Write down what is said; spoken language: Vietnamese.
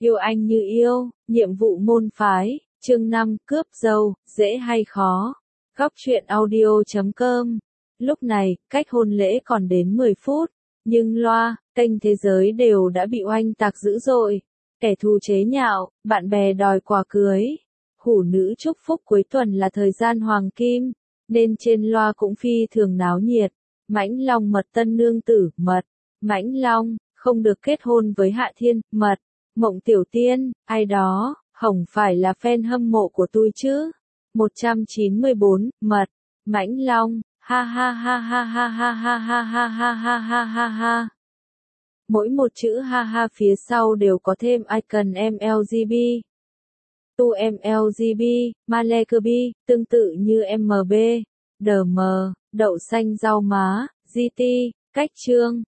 Yêu anh như yêu, nhiệm vụ môn phái, chương 5, cướp dâu, dễ hay khó. Góc truyện audio.com. Lúc này, cách hôn lễ còn đến 10 phút, nhưng loa, kênh thế giới đều đã bị oanh tạc dữ dội. Kẻ thù chế nhạo, bạn bè đòi quà cưới. Hủ nữ chúc phúc cuối tuần là thời gian hoàng kim, nên trên loa cũng phi thường náo nhiệt. Mãnh Long mật tân nương tử, mật. Mãnh Long, không được kết hôn với Hạ Thiên, mật. Mộng Tiểu Tiên, ai đó, hổng phải là fan hâm mộ của tôi chứ. 194, mật. Mãnh Long, ha ha ha ha ha ha ha ha ha ha ha ha ha ha. Mỗi một chữ ha ha phía sau đều có thêm icon MLGB. Tu MLGB, Malekerby, tương tự như MB, DM, đậu xanh rau má, GT, cách chương.